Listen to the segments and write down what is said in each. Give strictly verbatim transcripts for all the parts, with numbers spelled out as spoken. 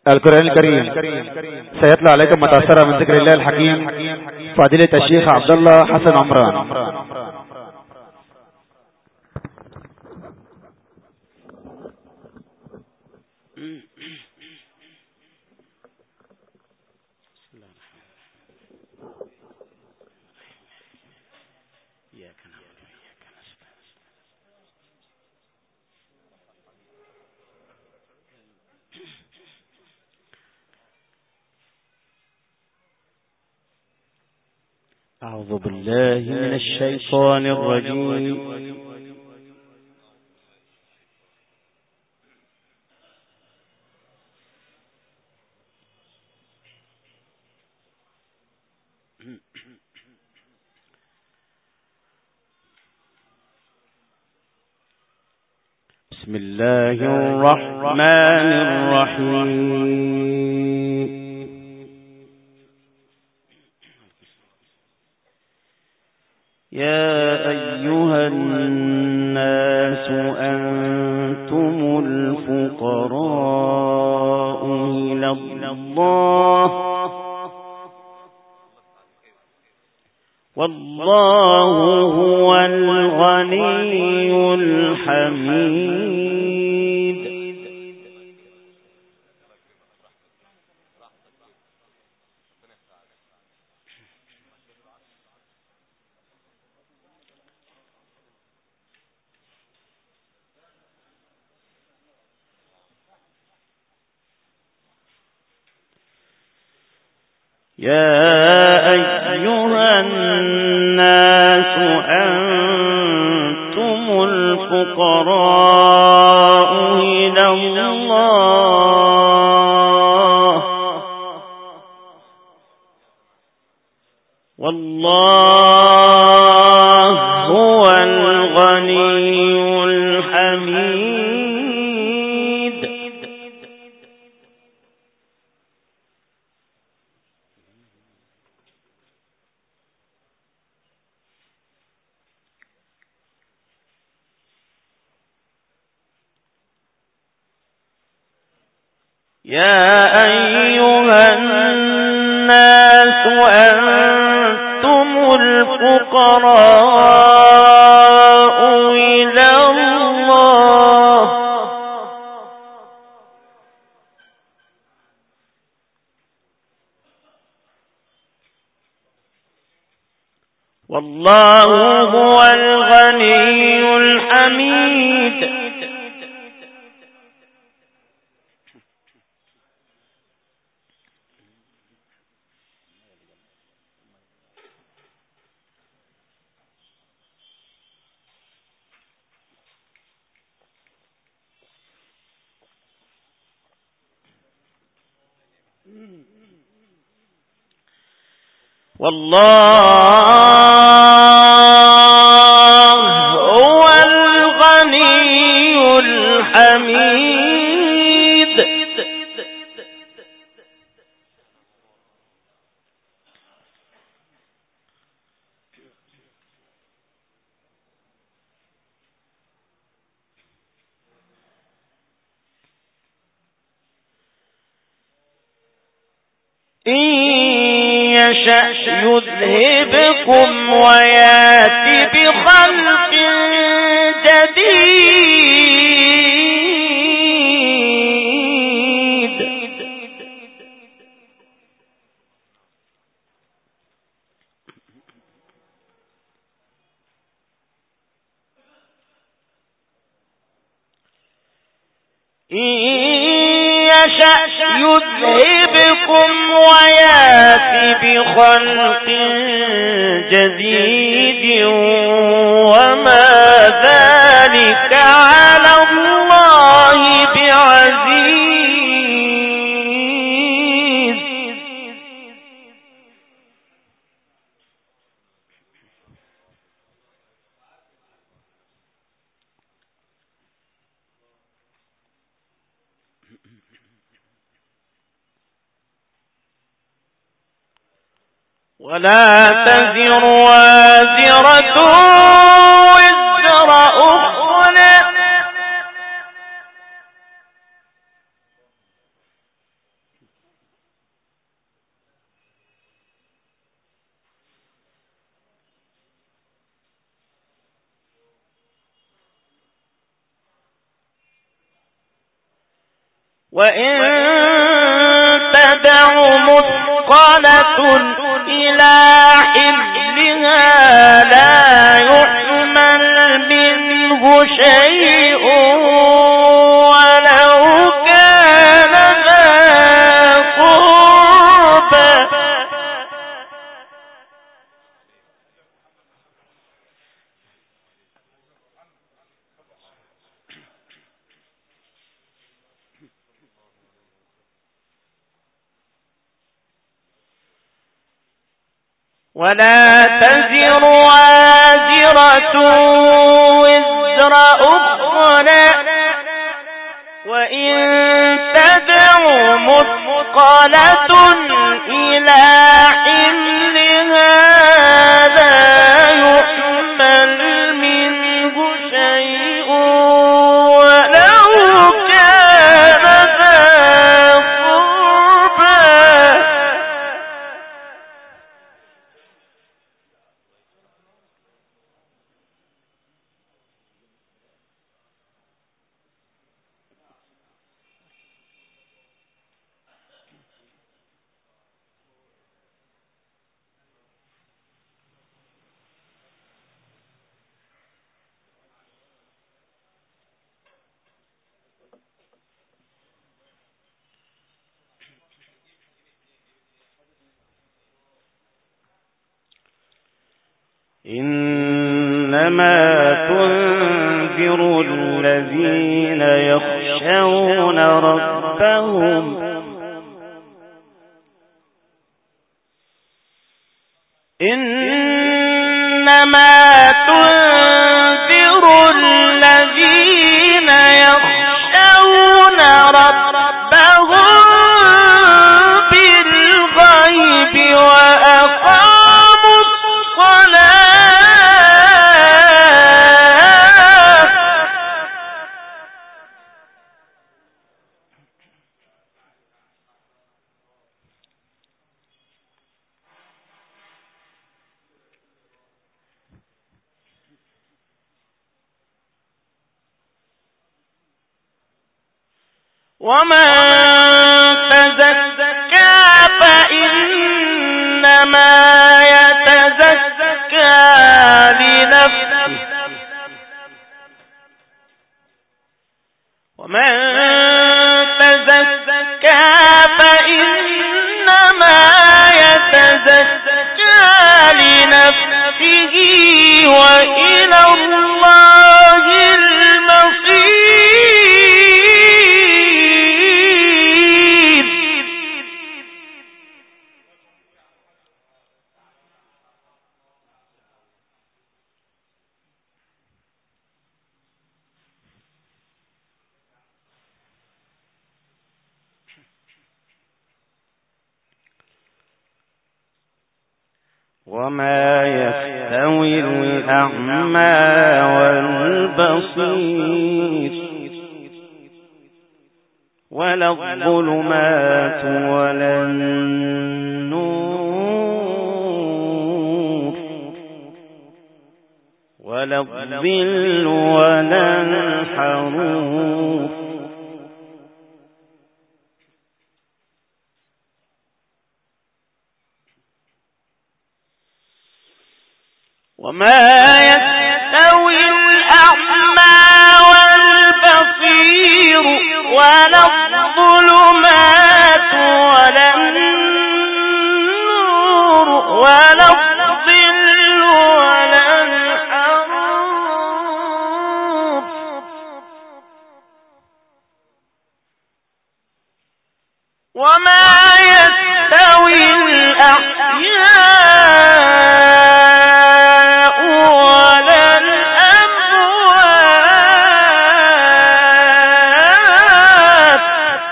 القرآن الكريم سيطلع عليكم متأثرة من ذكر الله الحكيم فضيلة الشيخ عبد الله حسن عمران. أعوذ بالله من الشيطان الرجيم. بسم الله الرحمن الرحيم. يا أيها الناس أنتم الفقراء إلى الله والله هو الغني الحميد. يا أيها الناس أنتم الفقراء إلى الله والله هو الغني الحميد. يا أيها الناس أنتم الفقراء إلى الله والله هو الغني الحميد. والله هو الغني الحميد. إن يشأ يذهبكم ويأتي بخلق جديد. إن يشأ يذهبكم ويأتي بخلق جديد وما ذلك على الله بعزيز. ولا تزر وازرة وزر أخرى وإن تدع مثقلة إلى حملها لا يحمل منه شيء ولو كان ذا قربى ولا تزر وازرة وزر أخرى وإن تدع مثقلة إلى حملها لا يحمل منه شيء ولو كان ذا قربى إنما تنذر الذين يخشون ربهم إنما تنذر الذين يخشون ربهم بالغيب وأقاموا الصلاة ومن تزكى فإنما يتزكى لنفسه ومن تزكى فإنما يتزكى لنفسه وإلى الله المصير وما يستوي الأعمى والبصير ولا الظلمات ولا النور ولا الظل ولا الحرور وما يستوي الأعمى والبصير ولا الظلمات ولا النور ولا الظل ولا الحرور وما يستوي الأحياء ولا الأموات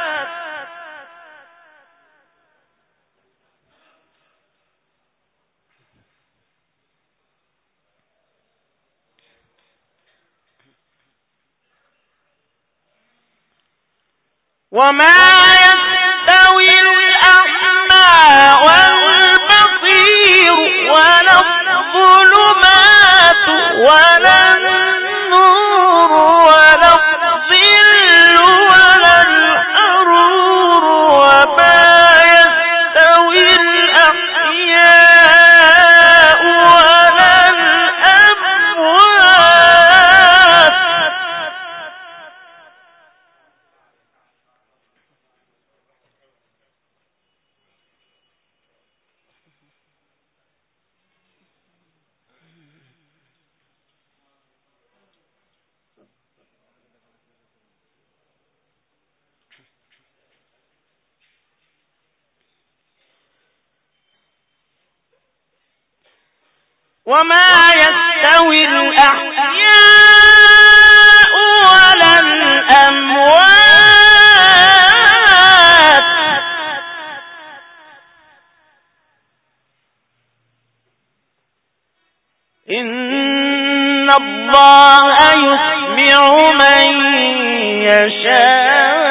وما يستوي الأعمى والبصير ولا الظلمات ولا النور ولا الظل ولا الحرور وما يستوي الأحياء ولا الأموات إن الله يسمع من يشاء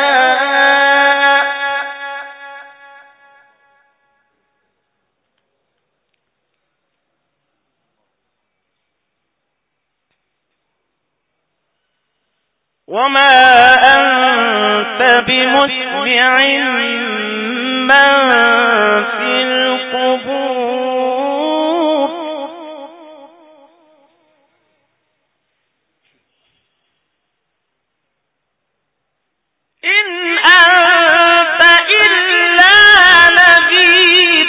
وما أنت بمسمع من في القبور إن أنت إلا نذير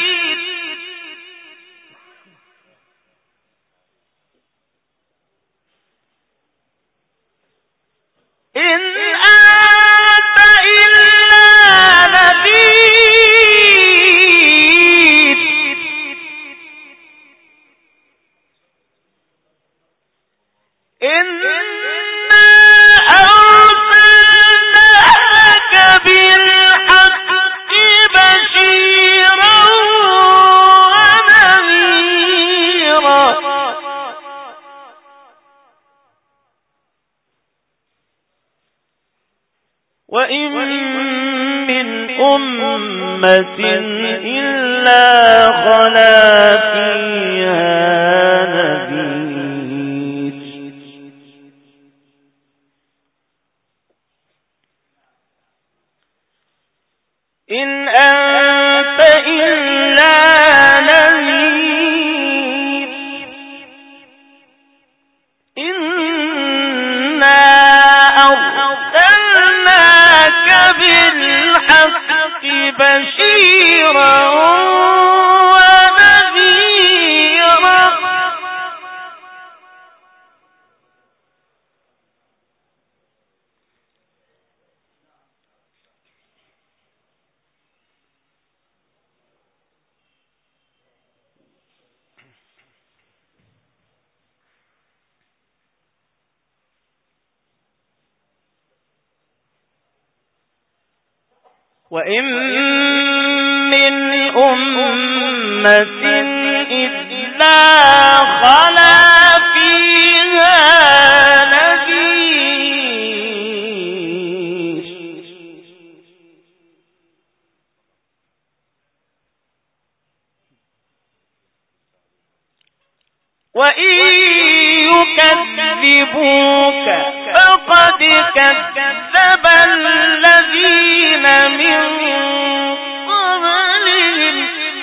إن أنت إلا نذير إنا أرسلناك بالحق بشيرا ونذيرا وإن من أمة إلا خلا فيها نذير إن أنت إلا نذير إنا أرسلناك بالحق بشيرا ونذيرا وإن من أمة إلا خلا فيها نذير وإن يكذبوك فقد كذب الذين من قبلهم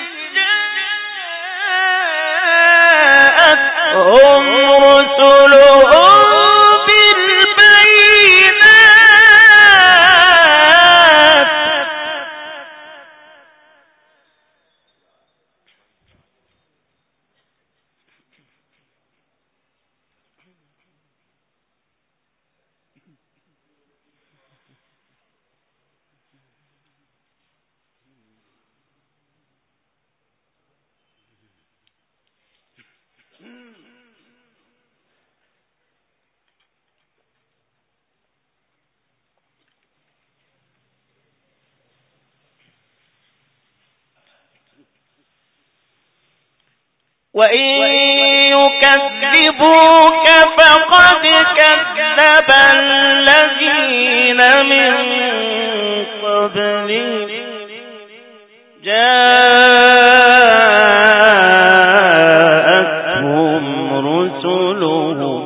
جاءتهم رسلهم بالبينات وإن يكذبوك فقد كذب الذين من قبلهم جاءتهم رسلهم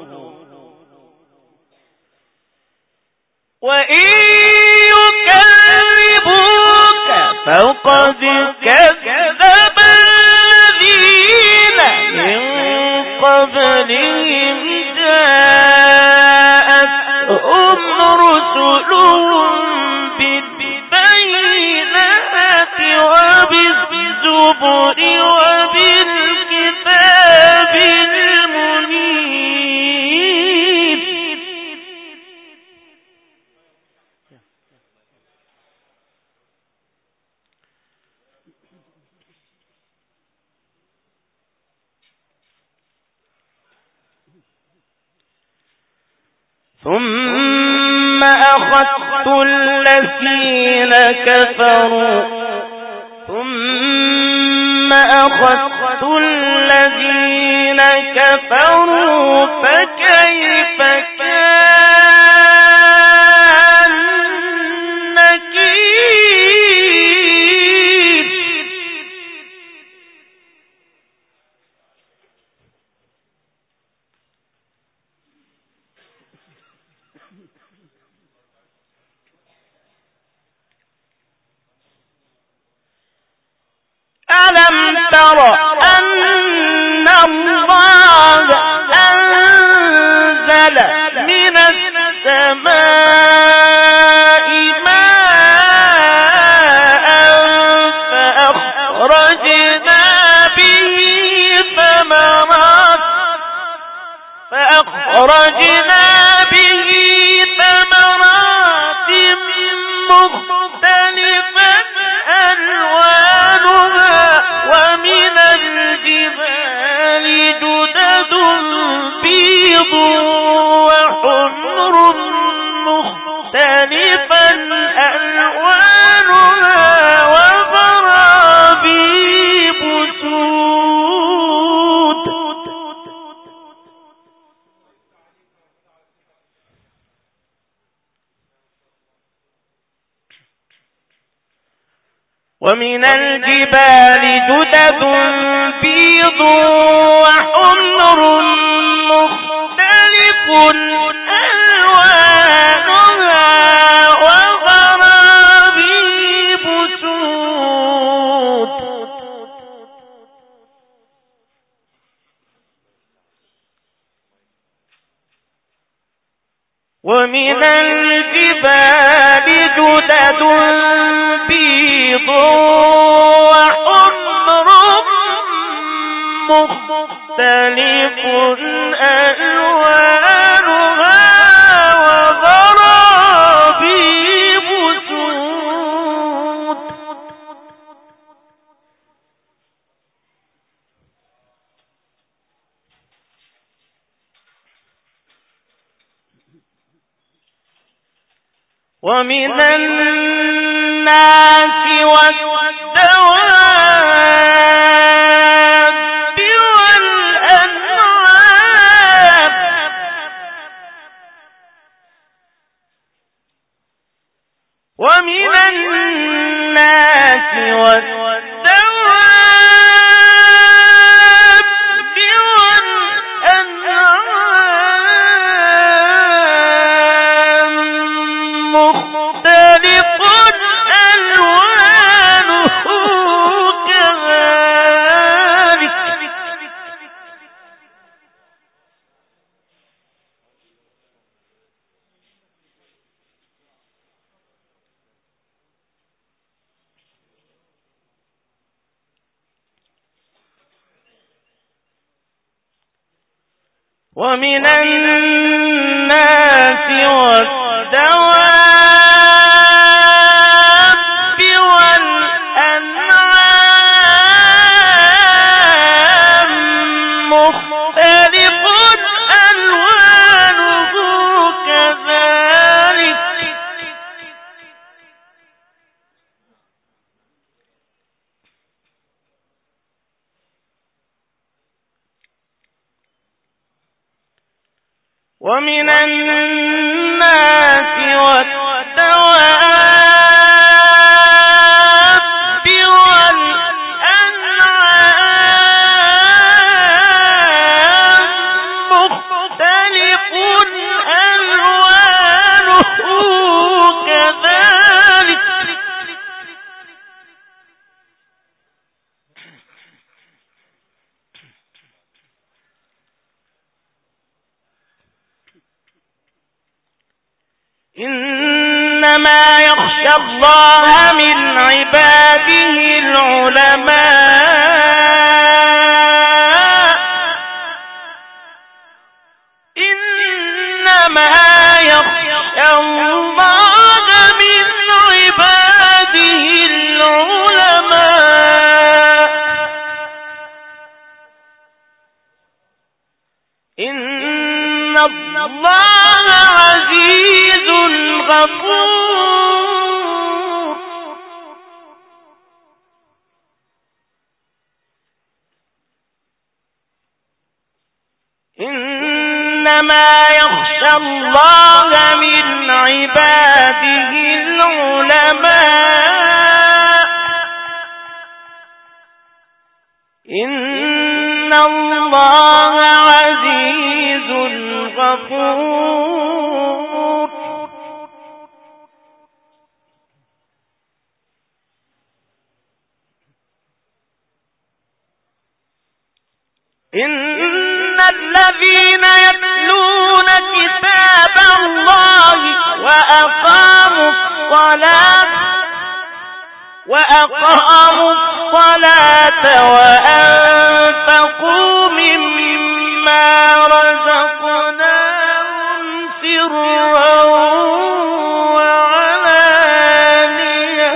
وإن يكذبوك فقد كذب الذين من قبلهم جاءتهم رسلهم بالبينات وبالزبر وبالكتاب المنير ثم أخذت الذين كفروا ثم أخذت الذين كفروا فكيف كان نكير. ألم تر أن الله أنزل من السماء ماء فأخرجنا به ثمرات فأخرجنا به ثمرات مختلفة ألوانها ومن الجبال جدد بيض وحمر مختلفا ألوانها وغرابيب سود. ومن الجبال جدد بيض وحمر مختلف ألوانها وغرابيب سود. ومن الجبال جدد بيض وحمر مختلف ألوانها وغرابيب سود. ومن الناس والدواب والأنعام ومن الناس والدواب والأنعام مختلف ألوانه كذلك. ومن الناس والدواب والأنعام مختلف ألوانه كذلك. ومن الناس والدواب والأنعام مختلف ألوانه كذلك. إنما يخشى الله من عباده العلماء إنما يخشى الله من عباده العلماء إن الله غفور إنما يخشى الله من عباده العلماء إن الله عزيز غفور إن الذين يتلون كتاب الله وأقاموا الصلاة وأقاموا الصلاة وأنفقوا مما رزقناهم سرا وعلانية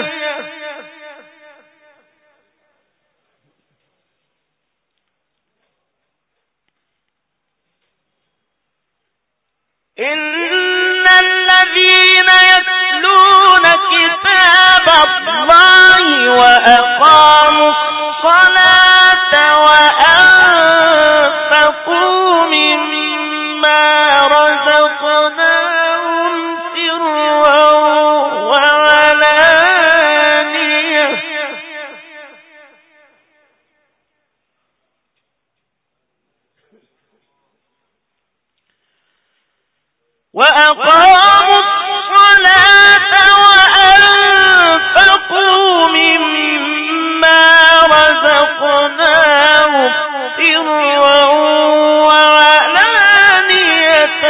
إن الذين يتلون كتاب الله وأقاموا الصلاة وأنفقوا مما رزقناهم سرا وعلانية وأقاموا الصلاة وأنفقوا مما رزقناهم سرا وعلانية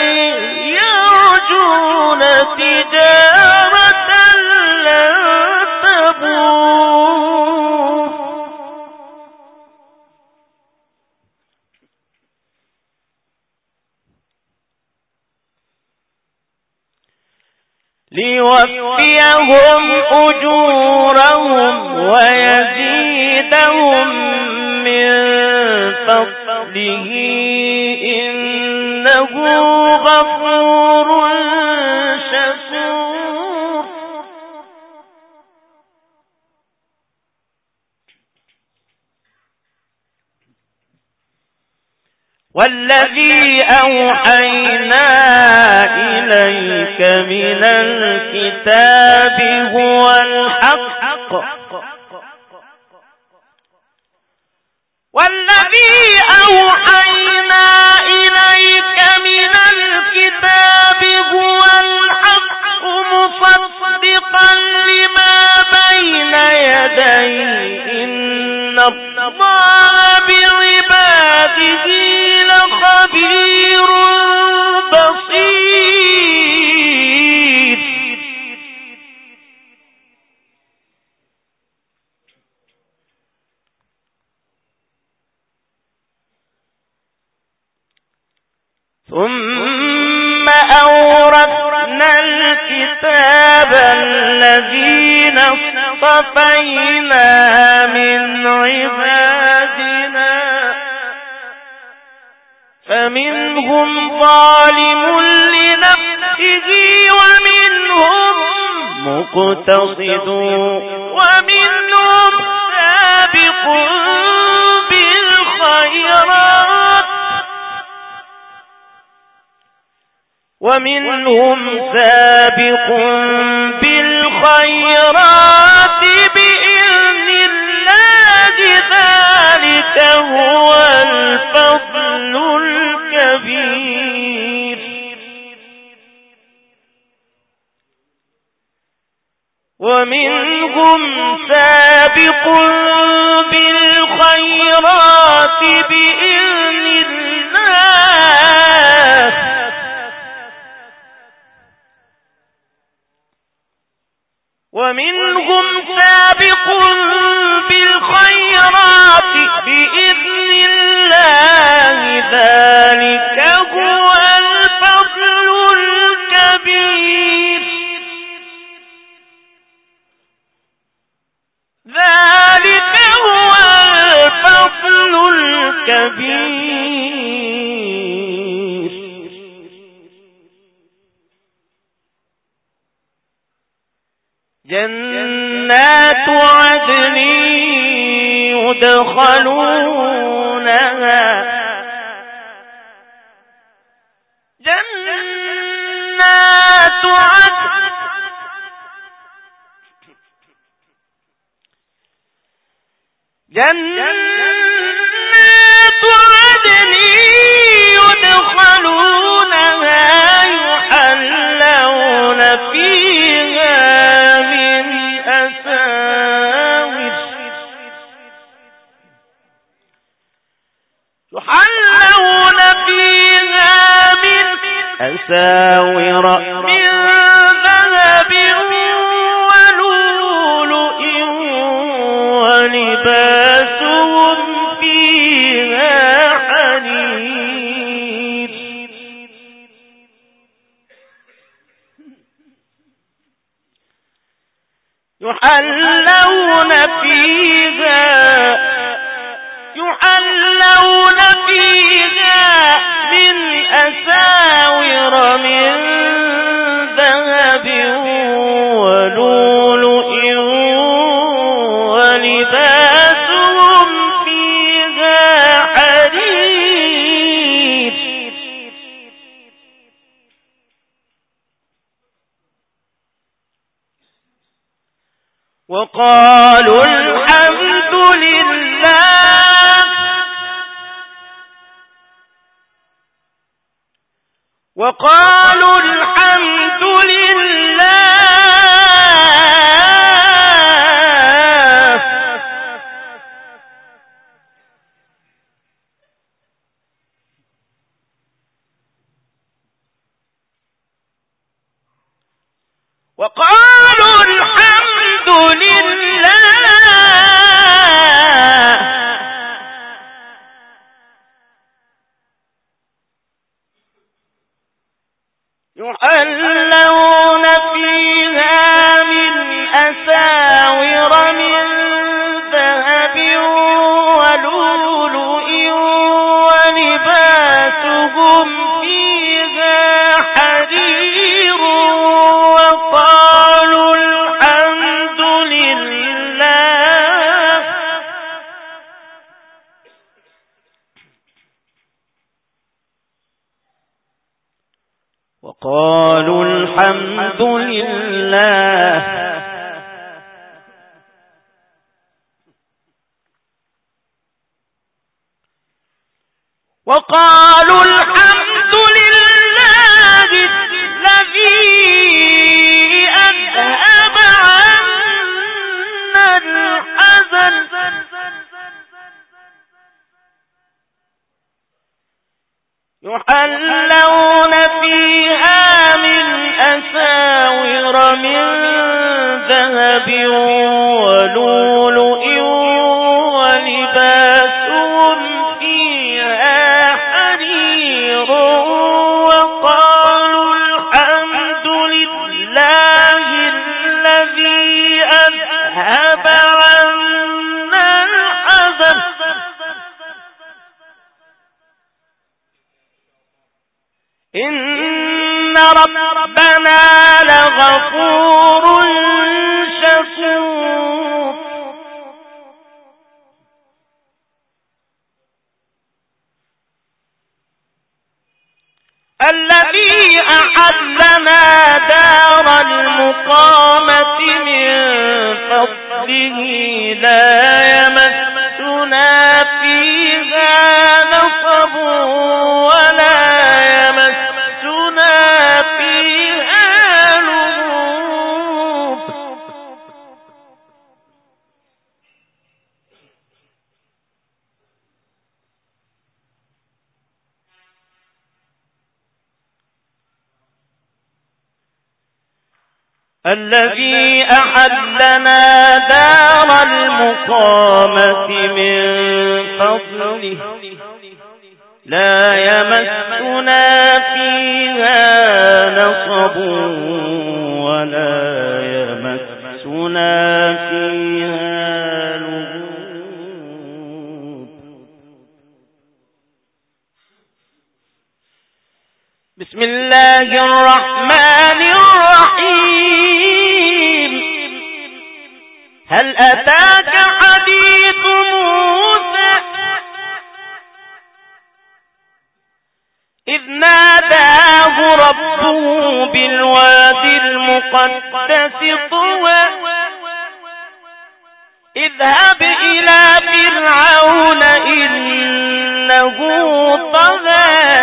يرجون تجارة لن تبور ليوفيهم أجورهم ويزيدهم من فضله إنه غفور شكور والذي أوحينا إليك من الكتاب هو الحق والذي أوحينا إليك من الكتاب هو الحق مصدقا لما بين يديه إن الله بعباده لخبير بصير ثم أورثنا الكتاب الذين اصطفينا من عبادنا فمنهم ظالم لنفسه ومنهم مقتصد ومنهم سابق بالخيرات ومنهم سابق بالخيرات بإذن الله ذلك هو الفضل الكبير ومنهم سابق بالخيرات بإذن الله ومنهم سابق بالخيرات بإذن الله ذلك هو الفضل الكبير ذلك هو الفضل الكبير جنات عدن يدخلونها جنات عدن جنات عدن يدخلونها يحلون فيها من أساور يحلون فيها من أساور من ذهب ولؤلؤ ولباسهم فيها حرير يحلون فيها يحلون فيها من أساور من ذهب ولؤلؤ ولباسهم فيها حرير وقالوا الحمد لله وقالوا الحمد لله وقالوا الحمد لله يحلون فيها من أساور من ذهب ولؤلؤ ولباسهم فيها حرير وقالوا الحمد لله وقالوا الحمد لله وقالوا الحمد لله الذي أذهب عنا الحزن يحلون فيها من أساور من ذهب ولؤلؤ ولباسهم فيها حرير وقالوا الحمد لله الذي أذهب عنا الحزن إن ربنا لغفور شكور الذي أحلنا دار المقامة من فضله لا يمسنا فيها نصب ولا يمسنا فيها لغوب الذي أحلنا دار المقامة من فضله لا يمسنا فيها نصب ولا يمسنا فيها لغوب بسم الله الرحمن الرحيم هل أتاك حديث موسى إذ ناداه ربه بالوادي المقدس طوى اذهب إلى فرعون إنه طغى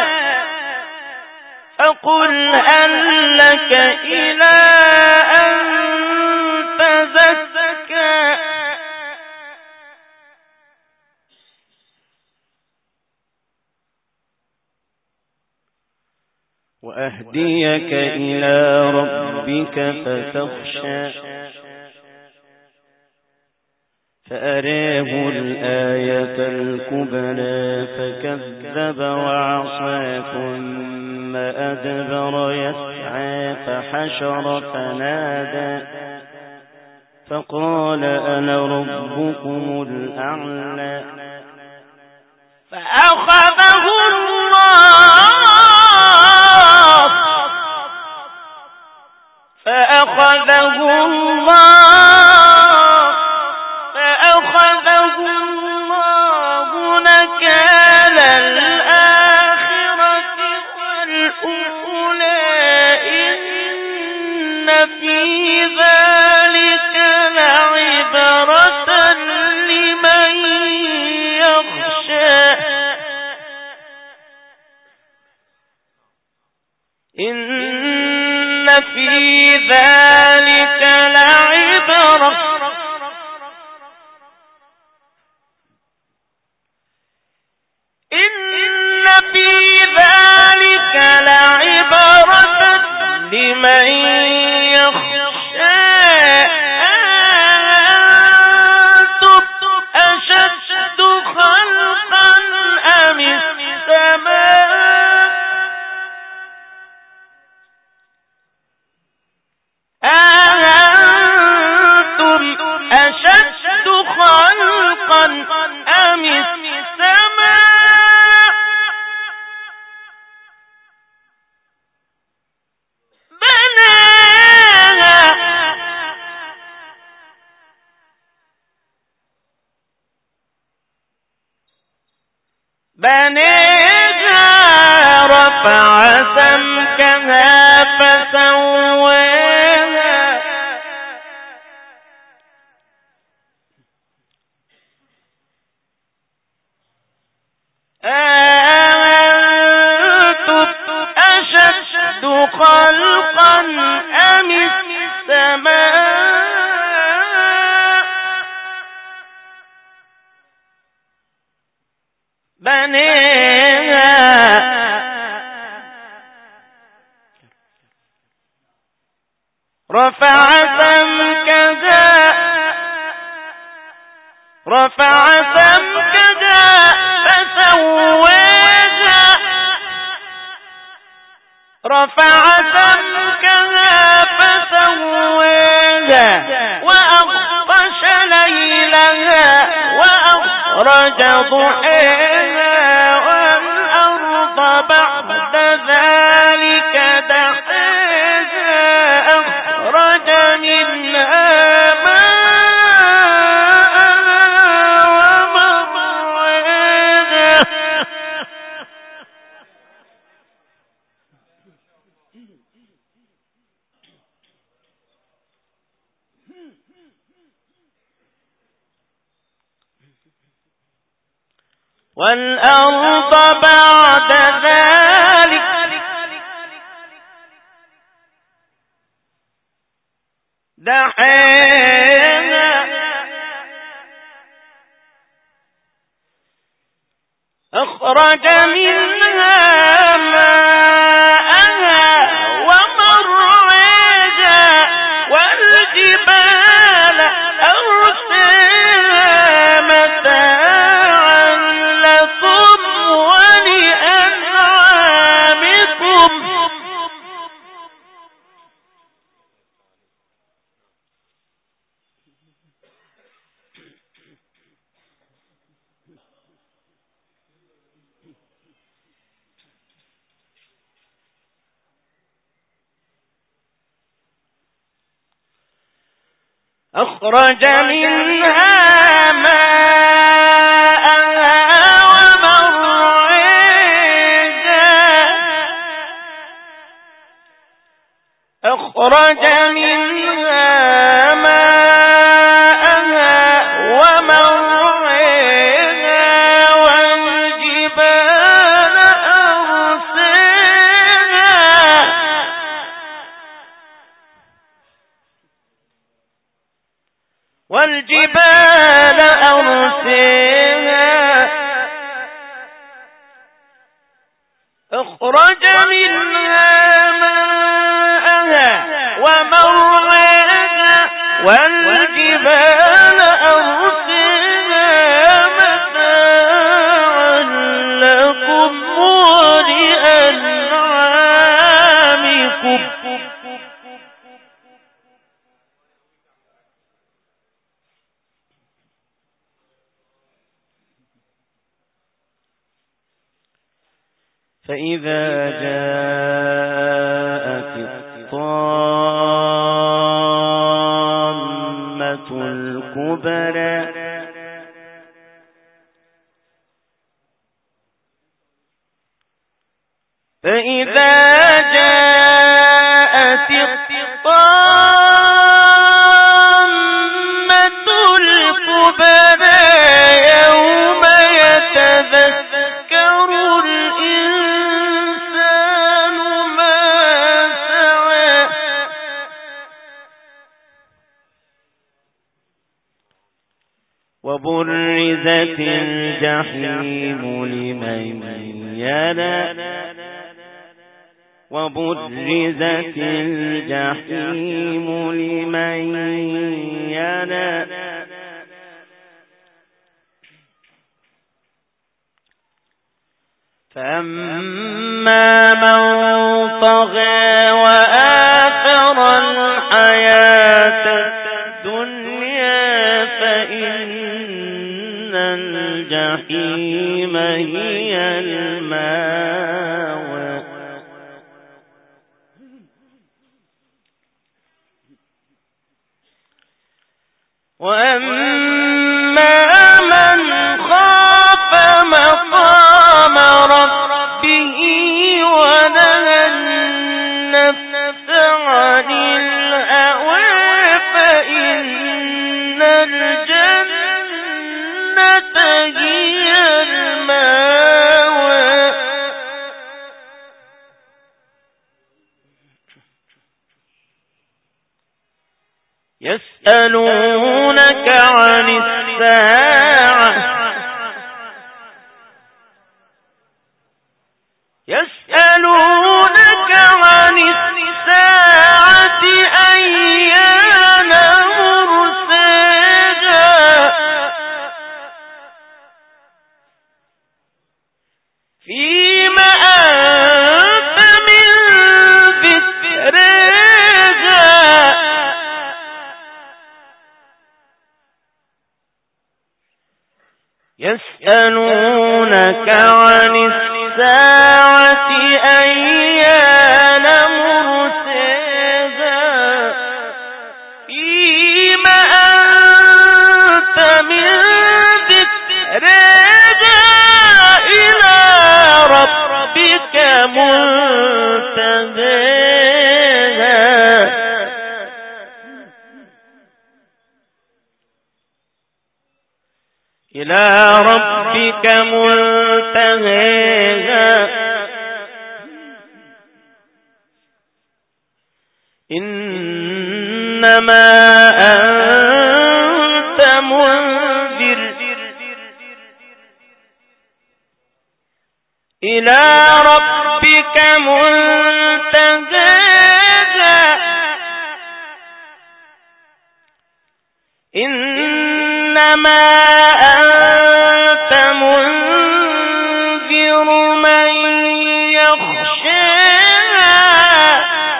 فقل هل لك إلى أن تزكى وأهديك إلى ربك فتخشى فأراه الآية الكبرى فكذب وعصى ثم أدبر يسعى فحشر فنادى فقال أنا ربكم الأعلى فأخذه الله فأخذه الله فأخذه الله نكال الآخرة والأولى إن في ذلك لعبرة لمن يخشى إن في ذلك لعبرة إن في ذلك لعبرة لمن يخشى أنتم أشد خلقا أم السماء أأنتم أشد خلقا أم السماء بناها بناها رفع سمكها فسواها أأنتم أشد خلقا أم السماء بناها رفع سمكها رفع سمكها فسواها رفع سمكها فسواها وأغطش ليلها وأخرج ضحاها والأرض بعد ذلك دحاها أخرج منها والأرض بعد ذلك دحاها أخرج منها ماءها ومرعاها والجبال أرساها متاعا لكم ولأنعامكم أخرج منها ماءها ومرعاها أخرج منها ماءها ومرعاها والجبال أرساها والجبال أرساها أخرج منها ماءها ومرعاها والجبال أرساها متاعا لكم ولأنعامكم فإذا جاءت الطامة الكبرى فإذا جاءت الطامة الكبرى يوم يتذكر الإنسان ما سعى وبرزت الجحيم لمن يرى وبرزت الجحيم لمن يرى فأما من طغى وآثر الحياة الدنيا فإن الجحيم هي المأوى وأما من خاف مقام ربه ونهى النفس عن الهوى فإن الجنة هي المأوى يسألونك عن الساعة يسألونك عن الساعة أيان مرساها فيما أنت من ذكرها يسألونك عن الساعة أيان مرساها فيما أنت من ذكرها إلى ربك منتهاها إلى ربك منتهاها إنما أنت منذر إلى ربك منتهاها إنما أنت منذر من يخشاها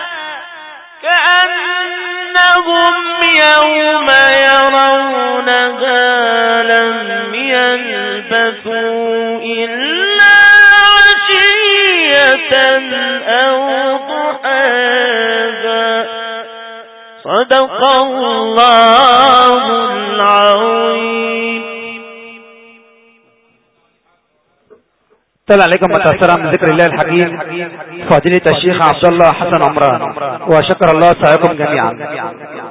كأنهم يوم يرونها لم يلبثوا إلا عشية أو ضحاها. صدق الله العظيم. طلع عليكم متأثرا من ذكر الله الحكيم فضيلة الشيخ عبد الله حسن عمران، وشكر الله سعيكم جميعا.